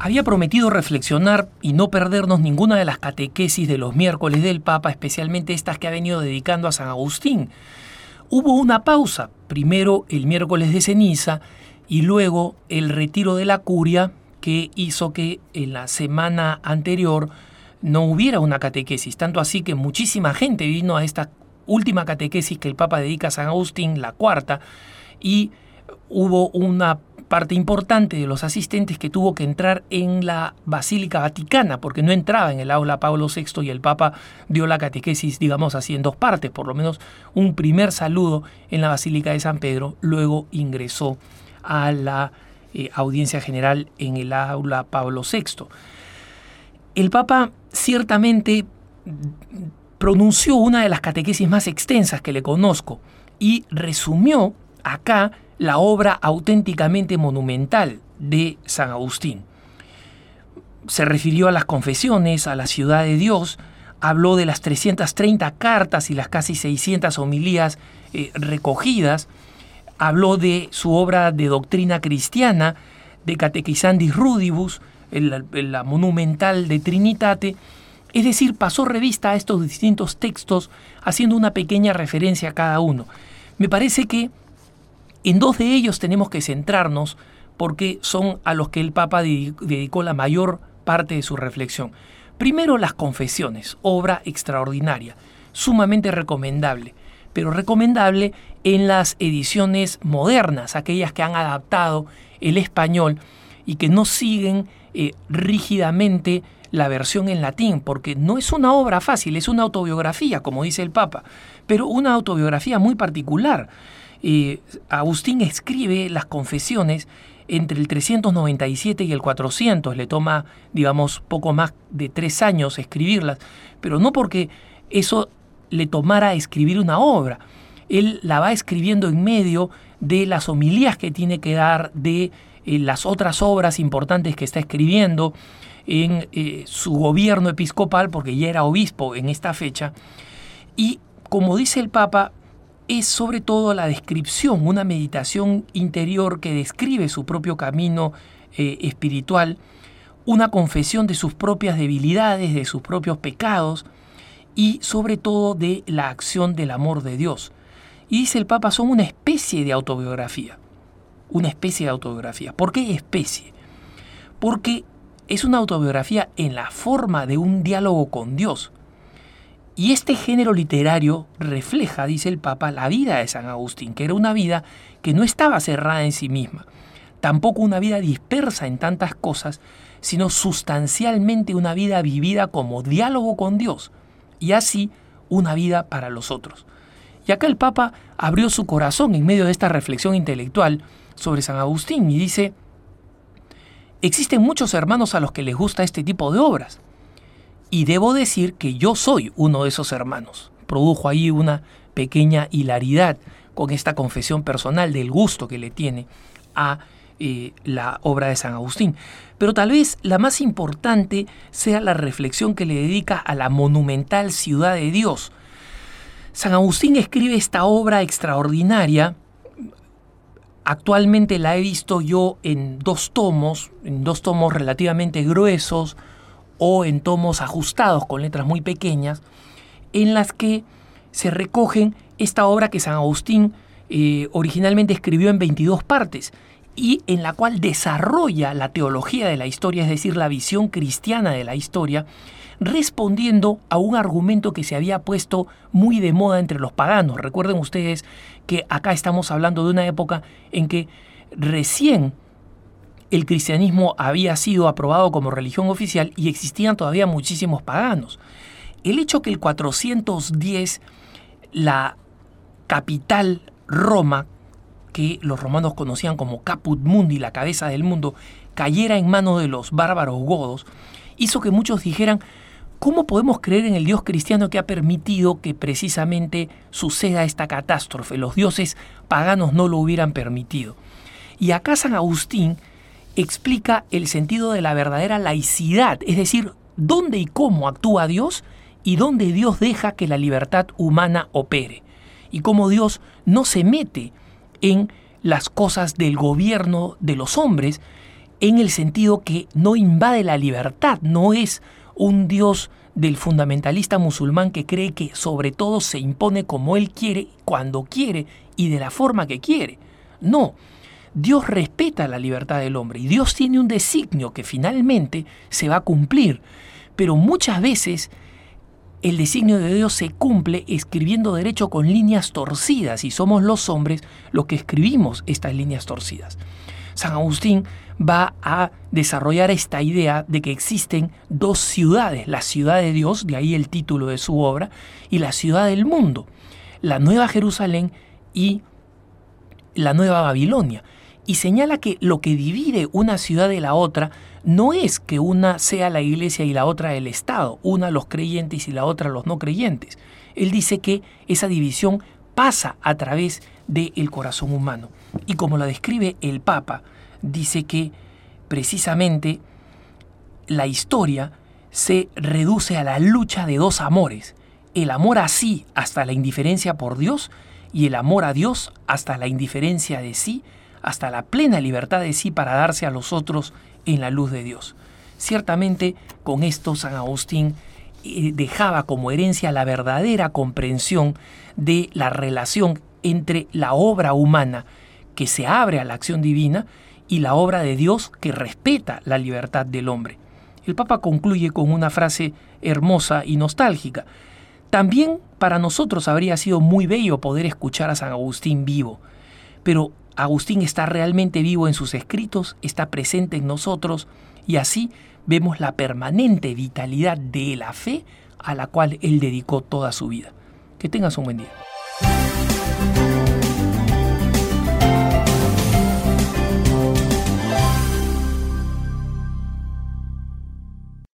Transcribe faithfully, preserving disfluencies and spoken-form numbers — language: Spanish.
había prometido reflexionar y no perdernos ninguna de las catequesis de los miércoles del Papa, especialmente estas que ha venido dedicando a San Agustín. Hubo una pausa, primero el miércoles de ceniza y luego el retiro de la curia, que hizo que en la semana anterior no hubiera una catequesis, tanto así que muchísima gente vino a esta última catequesis que el Papa dedica a San Agustín, la cuarta, y hubo una parte importante de los asistentes que tuvo que entrar en la Basílica Vaticana, porque no entraba en el aula Pablo sexto, y el Papa dio la catequesis, digamos así, en dos partes, por lo menos un primer saludo en la Basílica de San Pedro, luego ingresó a la eh, audiencia general en el aula Pablo sexto. El Papa ciertamente pronunció una de las catequesis más extensas que le conozco y resumió acá la obra auténticamente monumental de San Agustín. Se refirió a las confesiones, a la ciudad de Dios, habló de las trescientas treinta cartas y las casi seiscientas homilías eh, recogidas, habló de su obra de doctrina cristiana, de Catechizandis Rudibus, la, la monumental de Trinitate, es decir, pasó revista a estos distintos textos haciendo una pequeña referencia a cada uno. Me parece que en dos de ellos tenemos que centrarnos porque son a los que el Papa dedicó la mayor parte de su reflexión. Primero, las confesiones, obra extraordinaria, sumamente recomendable, pero recomendable en las ediciones modernas, aquellas que han adaptado el español y que no siguen eh, rígidamente la versión en latín, porque no es una obra fácil, es una autobiografía, como dice el Papa, pero una autobiografía muy particular. Eh, Agustín escribe las confesiones entre el trescientos noventa y siete y el cuatrocientos, le toma, digamos, poco más de tres años escribirlas, pero no porque eso le tomara escribir una obra. Él la va escribiendo en medio de las homilías que tiene que dar, de eh, las otras obras importantes que está escribiendo en eh, su gobierno episcopal, porque ya era obispo en esta fecha. Y como dice el Papa, es sobre todo la descripción, una meditación interior que describe su propio camino eh, espiritual, una confesión de sus propias debilidades, de sus propios pecados y sobre todo de la acción del amor de Dios. Y dice el Papa, son una especie de autobiografía, una especie de autobiografía. ¿Por qué especie? Porque es una autobiografía en la forma de un diálogo con Dios. Y este género literario refleja, dice el Papa, la vida de San Agustín, que era una vida que no estaba cerrada en sí misma, tampoco una vida dispersa en tantas cosas, sino sustancialmente una vida vivida como diálogo con Dios, y así una vida para los otros. Y acá el Papa abrió su corazón en medio de esta reflexión intelectual sobre San Agustín y dice: existen muchos hermanos a los que les gusta este tipo de obras. Y debo decir que yo soy uno de esos hermanos. Produjo ahí una pequeña hilaridad con esta confesión personal del gusto que le tiene a eh, la obra de San Agustín. Pero tal vez la más importante sea la reflexión que le dedica a la monumental ciudad de Dios. San Agustín escribe esta obra extraordinaria. Actualmente la he visto yo en dos tomos, en dos tomos relativamente gruesos, o en tomos ajustados con letras muy pequeñas, en las que se recogen esta obra que San Agustín eh, originalmente escribió en veintidós partes y en la cual desarrolla la teología de la historia, es decir, la visión cristiana de la historia, respondiendo a un argumento que se había puesto muy de moda entre los paganos. Recuerden ustedes que acá estamos hablando de una época en que recién el cristianismo había sido aprobado como religión oficial y existían todavía muchísimos paganos. El hecho que el cuatrocientos diez la capital Roma, que los romanos conocían como Caput Mundi, la cabeza del mundo, cayera en manos de los bárbaros godos, hizo que muchos dijeran: ¿cómo podemos creer en el Dios cristiano que ha permitido que precisamente suceda esta catástrofe? Los dioses paganos no lo hubieran permitido. Y acá San Agustín explica el sentido de la verdadera laicidad, es decir, dónde y cómo actúa Dios y dónde Dios deja que la libertad humana opere, y cómo Dios no se mete en las cosas del gobierno de los hombres, en el sentido que no invade la libertad, no es un Dios del fundamentalista musulmán que cree que sobre todo se impone como él quiere, cuando quiere y de la forma que quiere. No, Dios respeta la libertad del hombre y Dios tiene un designio que finalmente se va a cumplir, pero muchas veces el designio de Dios se cumple escribiendo derecho con líneas torcidas y somos los hombres los que escribimos estas líneas torcidas. San Agustín va a desarrollar esta idea de que existen dos ciudades, la ciudad de Dios, de ahí el título de su obra, y la ciudad del mundo, la Nueva Jerusalén y la Nueva Babilonia. Y señala que lo que divide una ciudad de la otra no es que una sea la iglesia y la otra el Estado, una los creyentes y la otra los no creyentes. Él dice que esa división pasa a través del corazón humano. Y como la describe el Papa, dice que precisamente la historia se reduce a la lucha de dos amores. El amor a sí hasta la indiferencia por Dios y el amor a Dios hasta la indiferencia de sí, hasta la plena libertad de sí para darse a los otros en la luz de Dios. Ciertamente con esto San Agustín eh, dejaba como herencia la verdadera comprensión de la relación entre la obra humana que se abre a la acción divina y la obra de Dios que respeta la libertad del hombre. El Papa concluye con una frase hermosa y nostálgica. También para nosotros habría sido muy bello poder escuchar a San Agustín vivo, pero Agustín está realmente vivo en sus escritos, está presente en nosotros y así vemos la permanente vitalidad de la fe a la cual él dedicó toda su vida. Que tengas un buen día.